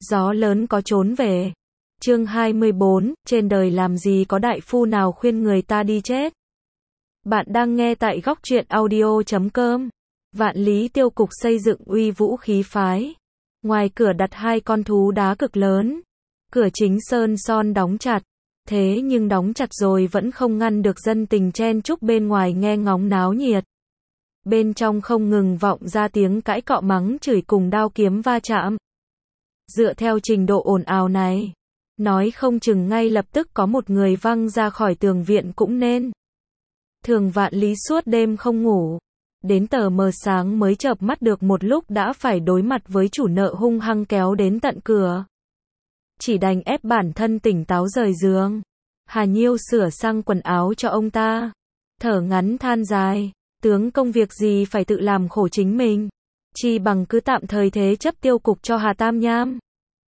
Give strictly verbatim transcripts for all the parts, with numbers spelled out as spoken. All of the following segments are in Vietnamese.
Gió lớn có trốn về. Chương hai mươi bốn, trên đời làm gì có đại phu nào khuyên người ta đi chết. Bạn đang nghe tại góc truyện audio chấm com. Vạn Lý Tiêu Cục xây dựng uy vũ khí phái. Ngoài cửa đặt hai con thú đá cực lớn. Cửa chính sơn son đóng chặt. Thế nhưng đóng chặt rồi vẫn không ngăn được dân tình chen chúc bên ngoài nghe ngóng náo nhiệt. Bên trong không ngừng vọng ra tiếng cãi cọ mắng chửi cùng đao kiếm va chạm. Dựa theo trình độ ồn ào này, nói không chừng ngay lập tức có một người văng ra khỏi tường viện cũng nên. Thường Vạn Lý suốt đêm không ngủ, đến tờ mờ sáng mới chợp mắt được một lúc đã phải đối mặt với chủ nợ hung hăng kéo đến tận cửa. Chỉ đành ép bản thân tỉnh táo rời giường. Hà Nhiêu sửa sang quần áo cho ông ta, thở ngắn than dài, tướng công việc gì phải tự làm khổ chính mình, chi bằng cứ tạm thời thế chấp Tiêu Cục cho Hà Tam Nham.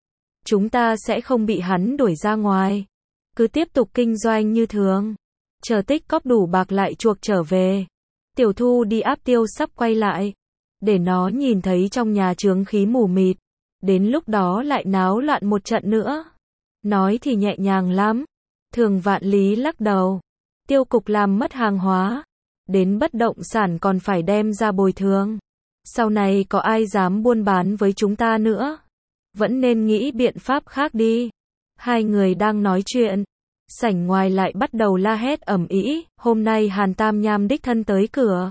Chúng ta sẽ không bị hắn đuổi ra ngoài, cứ tiếp tục kinh doanh như thường, chờ tích cóp đủ bạc lại chuộc trở về. Tiểu Thu đi áp tiêu sắp quay lại, để nó nhìn thấy trong nhà chướng khí mù mịt, đến lúc đó lại náo loạn một trận nữa. Nói thì nhẹ nhàng lắm. Thường Vạn Lý lắc đầu. Tiêu Cục làm mất hàng hóa, đến bất động sản còn phải đem ra bồi thường. Sau này có ai dám buôn bán với chúng ta nữa? Vẫn nên nghĩ biện pháp khác đi. Hai người đang nói chuyện, sảnh ngoài lại bắt đầu la hét ầm ĩ. Hôm nay Hàn Tam Nham đích thân tới cửa.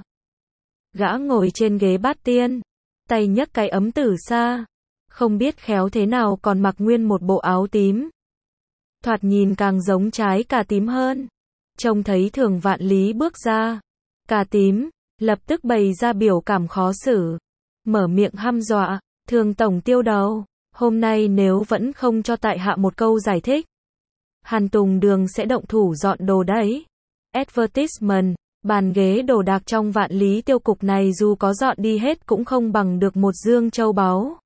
Gã ngồi trên ghế bát tiên, tay nhấc cái ấm tử sa, không biết khéo thế nào còn mặc nguyên một bộ áo tím. Thoạt nhìn càng giống trái cà tím hơn. Trông thấy Thường Vạn Lý bước ra, cà tím lập tức bày ra biểu cảm khó xử, mở miệng hăm dọa, Thường tổng tiêu đầu, hôm nay nếu vẫn không cho tại hạ một câu giải thích, Hàn Tùng Đường sẽ động thủ dọn đồ đấy. Advertisement, bàn ghế đồ đạc trong Vạn Lý Tiêu Cục này dù có dọn đi hết cũng không bằng được một dương châu báu.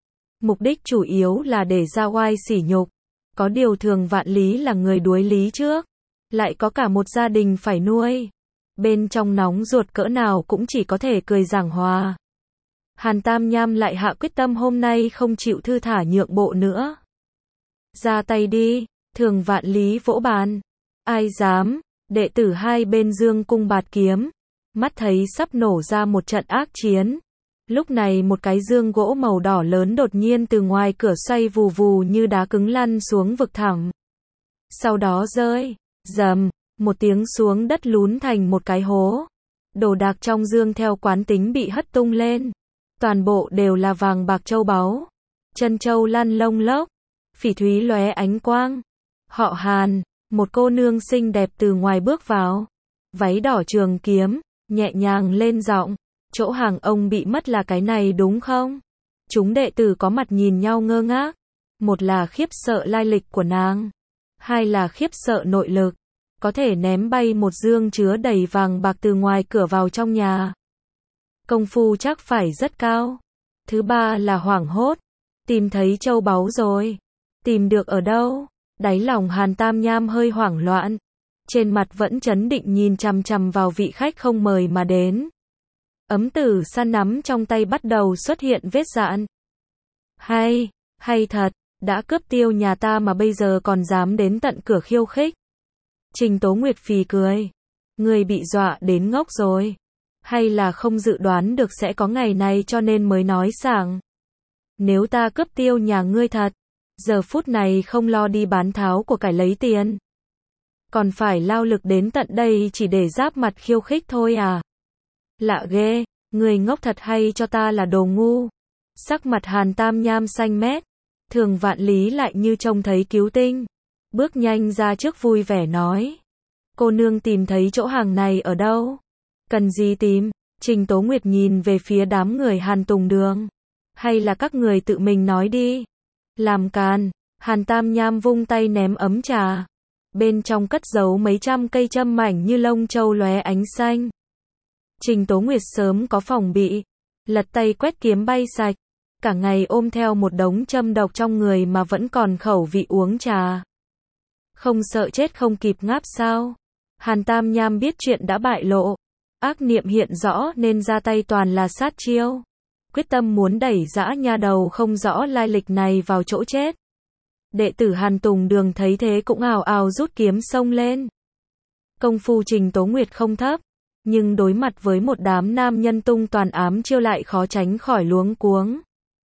Mục đích chủ yếu là để ra oai sỉ nhục. Có điều Thường Vạn Lý là người đuối lý trước, lại có cả một gia đình phải nuôi. Bên trong nóng ruột cỡ nào cũng chỉ có thể cười giảng hòa. Hàn Tam Nham lại hạ quyết tâm hôm nay không chịu thư thả nhượng bộ nữa. Ra tay đi, Thường Vạn Lý vỗ bàn. Ai dám, đệ tử hai bên dương cung bạt kiếm, mắt thấy sắp nổ ra một trận ác chiến. Lúc này một cái dương gỗ màu đỏ lớn đột nhiên từ ngoài cửa xoay vù vù như đá cứng lăn xuống vực thẳm. Sau đó rơi, rầm, một tiếng xuống đất lún thành một cái hố. Đồ đạc trong dương theo quán tính bị hất tung lên. Toàn bộ đều là vàng bạc châu báu. Chân châu lăn lông lốc, phỉ thúy lóe ánh quang. Họ Hàn, một cô nương xinh đẹp từ ngoài bước vào. Váy đỏ trường kiếm, nhẹ nhàng lên giọng. Chỗ hàng ông bị mất là cái này đúng không? Chúng đệ tử có mặt nhìn nhau ngơ ngác. Một là khiếp sợ lai lịch của nàng, hai là khiếp sợ nội lực, có thể ném bay một dương chứa đầy vàng bạc từ ngoài cửa vào trong nhà. Công phu chắc phải rất cao. Thứ ba là hoảng hốt, tìm thấy châu báu rồi, tìm được ở đâu? Đáy lòng Hàn Tam Nham hơi hoảng loạn, trên mặt vẫn trấn định nhìn chằm chằm vào vị khách không mời mà đến. Ấm tử sa nắm trong tay bắt đầu xuất hiện vết dạn. Hay, hay thật, đã cướp tiêu nhà ta mà bây giờ còn dám đến tận cửa khiêu khích. Trình Tố Nguyệt phì cười. Người bị dọa đến ngốc rồi. Hay là không dự đoán được sẽ có ngày này cho nên mới nói sảng. Nếu ta cướp tiêu nhà ngươi thật, giờ phút này không lo đi bán tháo của cải lấy tiền, còn phải lao lực đến tận đây chỉ để giáp mặt khiêu khích thôi à? Lạ ghê, người ngốc thật hay cho ta là đồ ngu. Sắc mặt Hàn Tam Nham xanh mét. Thường Vạn Lý lại như trông thấy cứu tinh, bước nhanh ra trước vui vẻ nói. Cô nương tìm thấy chỗ hàng này ở đâu? Cần gì tìm? Trình Tố Nguyệt nhìn về phía đám người Hàn Tùng Đường. Hay là các người tự mình nói đi? Làm càn, Hàn Tam Nham vung tay ném ấm trà. Bên trong cất giấu mấy trăm cây châm mảnh như lông châu lóe ánh xanh. Trình Tố Nguyệt sớm có phòng bị, lật tay quét kiếm bay sạch, cả ngày ôm theo một đống châm độc trong người mà vẫn còn khẩu vị uống trà. Không sợ chết không kịp ngáp sao? Hàn Tam Nham biết chuyện đã bại lộ, ác niệm hiện rõ nên ra tay toàn là sát chiêu. quyết tâm muốn đẩy dã nha đầu không rõ lai lịch này vào chỗ chết. Đệ tử Hàn Tùng Đường thấy thế cũng ào ào rút kiếm xông lên. Công phu Trình Tố Nguyệt không thấp, nhưng đối mặt với một đám nam nhân tung toàn ám chiêu lại khó tránh khỏi luống cuống.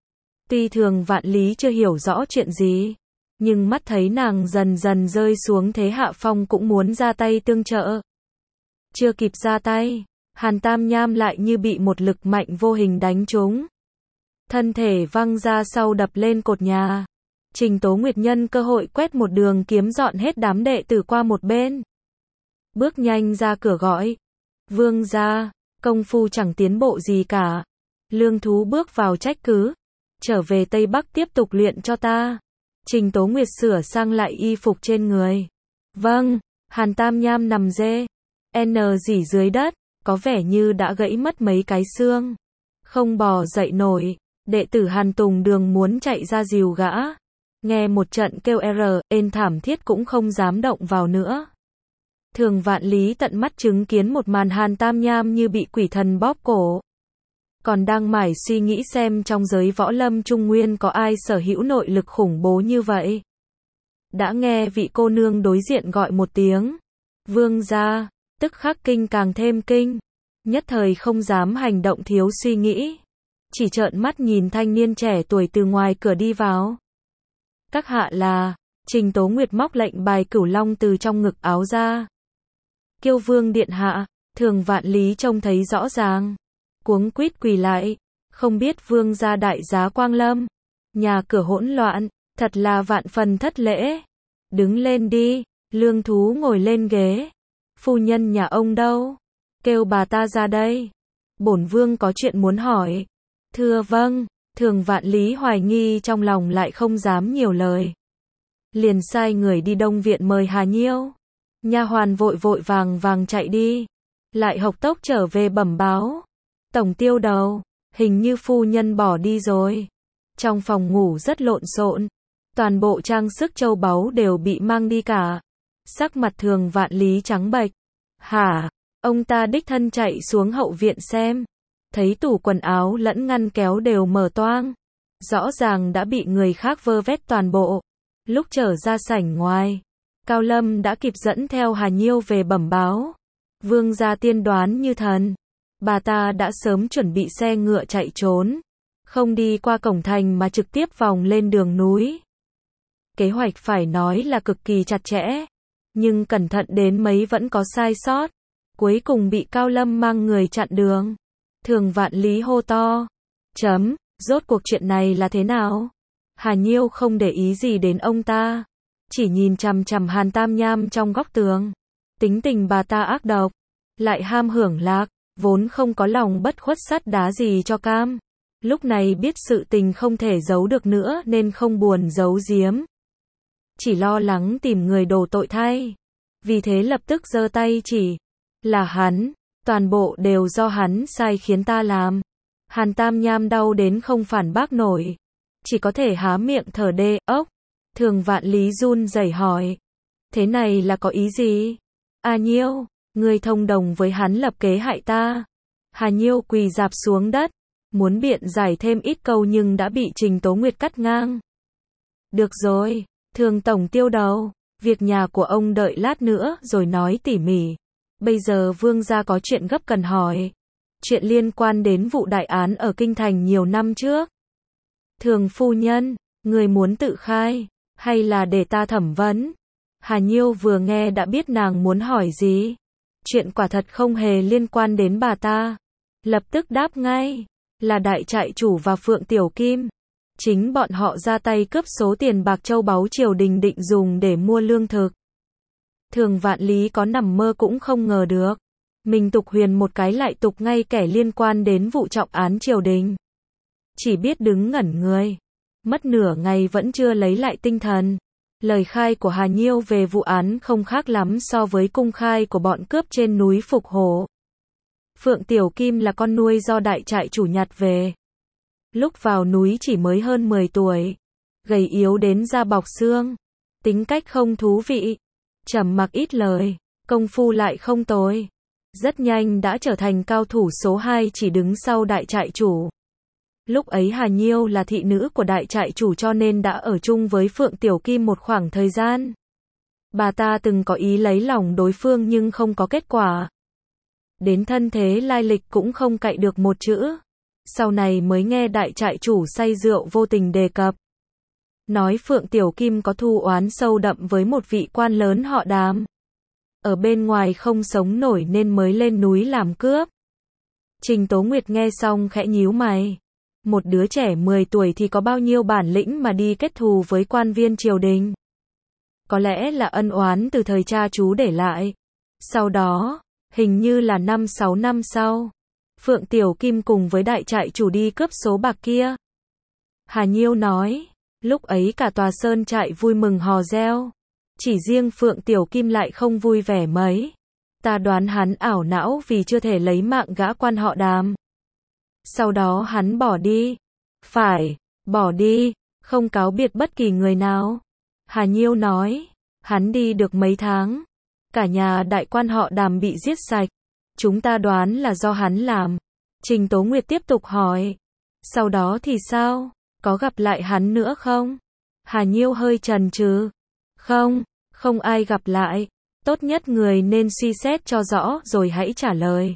Tuy Thường Vạn Lý chưa hiểu rõ chuyện gì, nhưng mắt thấy nàng dần dần rơi xuống thế hạ phong cũng muốn ra tay tương trợ. Chưa kịp ra tay, Hàn Tam Nham lại như bị một lực mạnh vô hình đánh trúng. Thân thể văng ra sau đập lên cột nhà. Trình Tố Nguyệt nhân cơ hội quét một đường kiếm dọn hết đám đệ tử qua một bên. Bước nhanh ra cửa gọi. Vương gia, công phu chẳng tiến bộ gì cả. Lương Thú bước vào trách cứ. Trở về Tây Bắc tiếp tục luyện cho ta. Trình Tố Nguyệt sửa sang lại y phục trên người. Vâng, Hàn Tam Nham nằm dê. N rỉ dưới đất, có vẻ như đã gãy mất mấy cái xương. Không bò dậy nổi. Đệ tử Hàn Tùng Đường muốn chạy ra dìu gã. Nghe một trận kêu R, ên thảm thiết cũng không dám động vào nữa. Thường Vạn Lý tận mắt chứng kiến một màn Hàn Tam Nham như bị quỷ thần bóp cổ. Còn đang mải suy nghĩ xem trong giới võ lâm Trung Nguyên có ai sở hữu nội lực khủng bố như vậy. Đã nghe vị cô nương đối diện gọi một tiếng. Vương gia, tức khắc kinh càng thêm kinh. Nhất thời không dám hành động thiếu suy nghĩ. Chỉ trợn mắt nhìn thanh niên trẻ tuổi từ ngoài cửa đi vào. Các hạ là, Trình Tố Nguyệt móc lệnh bài Cửu Long từ trong ngực áo ra. Kiêu Vương điện hạ, Thường Vạn Lý trông thấy rõ ràng. Cuống quýt quỳ lại, không biết vương gia đại giá quang lâm. Nhà cửa hỗn loạn, thật là vạn phần thất lễ. Đứng lên đi, Lương Thú ngồi lên ghế. Phu nhân nhà ông đâu? Kêu bà ta ra đây. Bổn vương có chuyện muốn hỏi. Thưa vâng. Thường Vạn Lý hoài nghi trong lòng lại không dám nhiều lời. Liền sai người đi Đông Viện mời Hà Nhiêu. Nha hoàn vội vội vàng vàng chạy đi. Lại hộc tốc trở về bẩm báo. Tổng tiêu đầu, hình như phu nhân bỏ đi rồi. Trong phòng ngủ rất lộn xộn. Toàn bộ trang sức châu báu đều bị mang đi cả. Sắc mặt Thường Vạn Lý trắng bệch. Hả? Ông ta đích thân chạy xuống hậu viện xem. Thấy tủ quần áo lẫn ngăn kéo đều mở toang. Rõ ràng đã bị người khác vơ vét toàn bộ. Lúc trở ra sảnh ngoài, Cao Lâm đã kịp dẫn theo Hà Nhiêu về bẩm báo. Vương gia tiên đoán như thần. Bà ta đã sớm chuẩn bị xe ngựa chạy trốn. Không đi qua cổng thành mà trực tiếp vòng lên đường núi. Kế hoạch phải nói là cực kỳ chặt chẽ. Nhưng cẩn thận đến mấy vẫn có sai sót. Cuối cùng bị Cao Lâm mang người chặn đường. Thường Vạn Lý hô to. Chấm, rốt cuộc chuyện này là thế nào? Hà Nhiêu không để ý gì đến ông ta. Chỉ nhìn chằm chằm Hàn Tam Nham trong góc tường. Tính tình bà ta ác độc. Lại ham hưởng lạc. Vốn không có lòng bất khuất sắt đá gì cho cam. Lúc này biết sự tình không thể giấu được nữa nên không buồn giấu giếm. Chỉ lo lắng tìm người đổ tội thay. Vì thế lập tức giơ tay chỉ. Là hắn. Toàn bộ đều do hắn sai khiến ta làm. Hàn Tam Nham đau đến không phản bác nổi. Chỉ có thể há miệng thở đê, ốc. Thường Vạn Lý run rẩy hỏi. Thế này là có ý gì? A Nhiêu, ngươi thông đồng với hắn lập kế hại ta. Hà Nhiêu quỳ rạp xuống đất. Muốn biện giải thêm ít câu nhưng đã bị Trình Tố Nguyệt cắt ngang. Được rồi, Thường tổng tiêu đầu. Việc nhà của ông đợi lát nữa rồi nói tỉ mỉ. Bây giờ vương gia có chuyện gấp cần hỏi. Chuyện liên quan đến vụ đại án ở Kinh Thành nhiều năm trước. Thường phu nhân, người muốn tự khai, hay là để ta thẩm vấn? Hà Nhiêu vừa nghe đã biết nàng muốn hỏi gì. Chuyện quả thật không hề liên quan đến bà ta. Lập tức đáp ngay, là đại trại chủ và Phượng Tiểu Kim. Chính bọn họ ra tay cướp số tiền bạc châu báu triều đình định dùng để mua lương thực. Thường Vạn Lý có nằm mơ cũng không ngờ được. Mình tục huyền một cái lại tục ngay kẻ liên quan đến vụ trọng án triều đình. Chỉ biết đứng ngẩn người. Mất nửa ngày vẫn chưa lấy lại tinh thần. Lời khai của Hà Nhiêu về vụ án không khác lắm so với cung khai của bọn cướp trên núi Phục Hổ. Phượng Tiểu Kim là con nuôi do đại trại chủ nhặt về. Lúc vào núi chỉ mới hơn mười tuổi. Gầy yếu đến da bọc xương. Tính cách không thú vị. Trầm mặc ít lời. Công phu lại không tồi. Rất nhanh đã trở thành cao thủ số hai chỉ đứng sau đại trại chủ. Lúc ấy Hà Nhiêu là thị nữ của đại trại chủ cho nên đã ở chung với Phượng Tiểu Kim một khoảng thời gian. Bà ta từng có ý lấy lòng đối phương nhưng không có kết quả. Đến thân thế lai lịch cũng không cậy được một chữ. Sau này mới nghe đại trại chủ say rượu vô tình đề cập. Nói Phượng Tiểu Kim có thù oán sâu đậm với một vị quan lớn họ Đàm. Ở bên ngoài không sống nổi nên mới lên núi làm cướp. Trình Tố Nguyệt nghe xong khẽ nhíu mày. Một đứa trẻ mười tuổi thì có bao nhiêu bản lĩnh mà đi kết thù với quan viên triều đình. Có lẽ là ân oán từ thời cha chú để lại. Sau đó, hình như là năm sáu năm sau, Phượng Tiểu Kim cùng với đại trại chủ đi cướp số bạc kia. Hà Nhiêu nói, lúc ấy cả tòa sơn trại vui mừng hò reo. Chỉ riêng Phượng Tiểu Kim lại không vui vẻ mấy. Ta đoán hắn ảo não vì chưa thể lấy mạng gã quan họ Đàm. Sau đó hắn bỏ đi. Phải, bỏ đi, không cáo biệt bất kỳ người nào. Hà Nhiêu nói, hắn đi được mấy tháng. Cả nhà đại quan họ Đàm bị giết sạch. Chúng ta đoán là do hắn làm. Trình Tố Nguyệt tiếp tục hỏi. Sau đó thì sao? Có gặp lại hắn nữa không? Hà Nhiêu hơi chần chừ. Không, không ai gặp lại. Tốt nhất người nên suy xét cho rõ rồi hãy trả lời.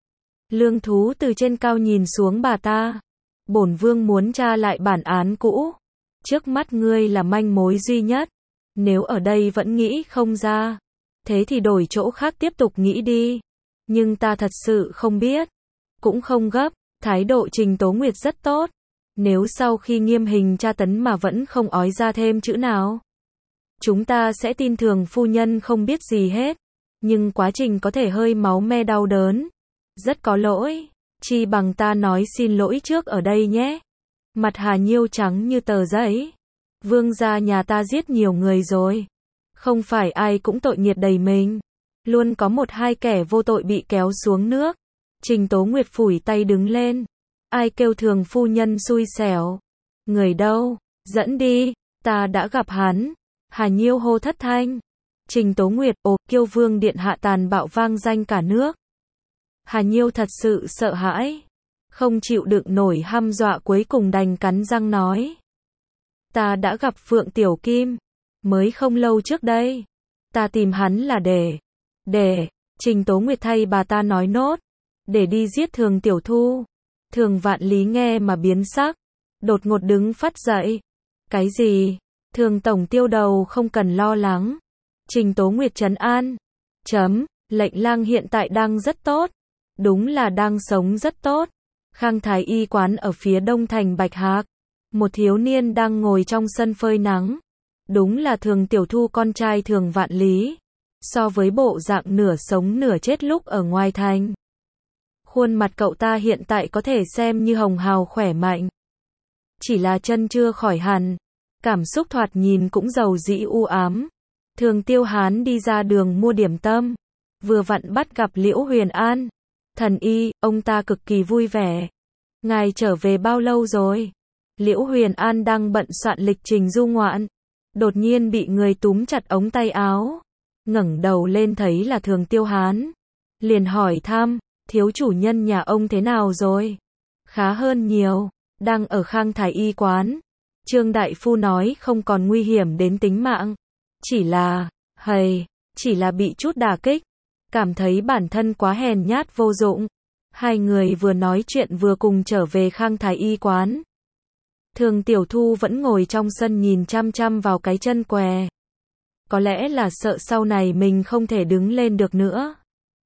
Lương Thú từ trên cao nhìn xuống bà ta. Bổn vương muốn tra lại bản án cũ. Trước mắt ngươi là manh mối duy nhất. Nếu ở đây vẫn nghĩ không ra, thế thì đổi chỗ khác tiếp tục nghĩ đi. Nhưng ta thật sự không biết. Cũng không gấp. Thái độ Trình Tố Nguyệt rất tốt. Nếu sau khi nghiêm hình tra tấn mà vẫn không ói ra thêm chữ nào, chúng ta sẽ tin thường phu nhân không biết gì hết. Nhưng quá trình có thể hơi máu me đau đớn. Rất có lỗi. Chi bằng ta nói xin lỗi trước ở đây nhé. Mặt Hà Nhiêu trắng như tờ giấy. Vương gia nhà ta giết nhiều người rồi. Không phải ai cũng tội nghiệt đầy mình. Luôn có một hai kẻ vô tội bị kéo xuống nước. Trình Tố Nguyệt phủi tay đứng lên. Ai kêu thường phu nhân xui xẻo. Người đâu? Dẫn đi. Ta đã gặp hắn. Hà Nhiêu hô thất thanh. Trình Tố Nguyệt, ồ, Kiêu Vương điện hạ tàn bạo vang danh cả nước. Hà Nhiêu thật sự sợ hãi. Không chịu đựng nổi hăm dọa cuối cùng đành cắn răng nói. Ta đã gặp Phượng Tiểu Kim. Mới không lâu trước đây. Ta tìm hắn là để. Để. Trình Tố Nguyệt thay bà ta nói nốt. Để đi giết Thường Tiểu Thu. Thường Vạn Lý nghe mà biến sắc. Đột ngột đứng phắt dậy. Cái gì? Thường Tổng Tiêu đầu không cần lo lắng. Trình Tố Nguyệt trấn an. Chấm. Lệnh lang hiện tại đang rất tốt. Đúng là đang sống rất tốt. Khang Thái Y quán ở phía đông thành Bạch Hạc. Một thiếu niên đang ngồi trong sân phơi nắng. Đúng là Thường Tiểu Thu con trai Thường Vạn Lý. So với bộ dạng nửa sống nửa chết lúc ở ngoài thành, khuôn mặt cậu ta hiện tại có thể xem như hồng hào khỏe mạnh. Chỉ là chân chưa khỏi hẳn. Cảm xúc thoạt nhìn cũng giàu dĩ u ám. Thường Tiêu Hán đi ra đường mua điểm tâm. Vừa vặn bắt gặp Liễu Huyền An. Thần y, ông ta cực kỳ vui vẻ. Ngài trở về bao lâu rồi? Liễu Huyền An đang bận soạn lịch trình du ngoạn. Đột nhiên bị người túm chặt ống tay áo. Ngẩng đầu lên thấy là Thường Tiêu Hán. Liền hỏi thăm, thiếu chủ nhân nhà ông thế nào rồi? Khá hơn nhiều, đang ở Khang Thái Y quán. Trương Đại Phu nói không còn nguy hiểm đến tính mạng. Chỉ là, hầy, chỉ là bị chút đả kích. Cảm thấy bản thân quá hèn nhát vô dụng. Hai người vừa nói chuyện vừa cùng trở về Khang Thái Y quán. Thường Tiểu Thu vẫn ngồi trong sân nhìn chăm chăm vào cái chân què. Có lẽ là sợ sau này mình không thể đứng lên được nữa.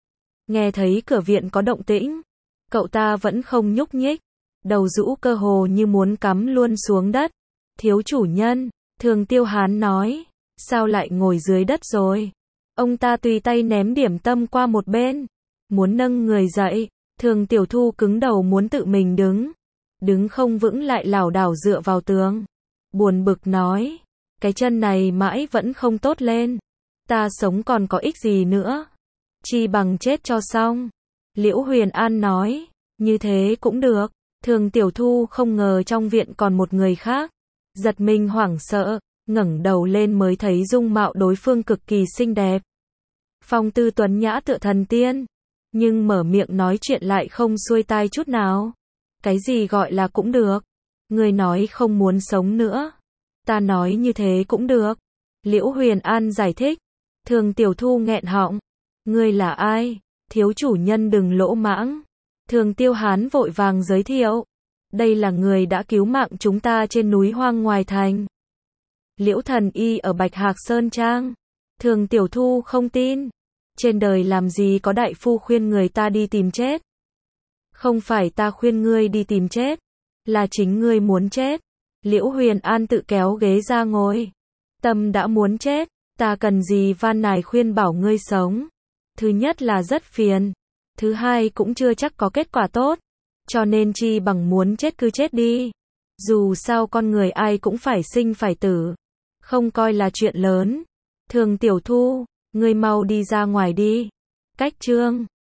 Nghe thấy cửa viện có động tĩnh. Cậu ta vẫn không nhúc nhích. Đầu rũ cơ hồ như muốn cắm luôn xuống đất. Thiếu chủ nhân, Thường Tiêu Hán nói. Sao lại ngồi dưới đất rồi? Ông ta tùy tay ném điểm tâm qua một bên. Muốn nâng người dậy. Thường Tiểu Thu cứng đầu muốn tự mình đứng. Đứng không vững lại lảo đảo dựa vào tường. Buồn bực nói. Cái chân này mãi vẫn không tốt lên. Ta sống còn có ích gì nữa. Chi bằng chết cho xong. Liễu Huyền An nói. Như thế cũng được. Thường Tiểu Thu không ngờ trong viện còn một người khác. Giật mình hoảng sợ. Ngẩng đầu lên mới thấy dung mạo đối phương cực kỳ xinh đẹp. Phong tư tuấn nhã tựa thần tiên. Nhưng mở miệng nói chuyện lại không xuôi tai chút nào. Cái gì gọi là cũng được? Ngươi nói không muốn sống nữa. Ta nói như thế cũng được. Liễu Huyền An giải thích. Thường Tiểu Thu nghẹn họng. Ngươi là ai? Thiếu chủ nhân đừng lỗ mãng. Thường Tiêu Hán vội vàng giới thiệu. Đây là người đã cứu mạng chúng ta trên núi hoang ngoài thành. Liễu Thần Y ở Bạch Hạc Sơn Trang. Thường Tiểu Thu không tin. Trên đời làm gì có đại phu khuyên người ta đi tìm chết. Không phải ta khuyên ngươi đi tìm chết. Là chính ngươi muốn chết. Liễu Huyền An tự kéo ghế ra ngồi. Tâm đã muốn chết. Ta cần gì van nài khuyên bảo ngươi sống. Thứ nhất là rất phiền. Thứ hai cũng chưa chắc có kết quả tốt. Cho nên chi bằng muốn chết cứ chết đi. Dù sao con người ai cũng phải sinh phải tử. Không coi là chuyện lớn. Thường Tiểu Thu, ngươi mau đi ra ngoài đi. Cách chương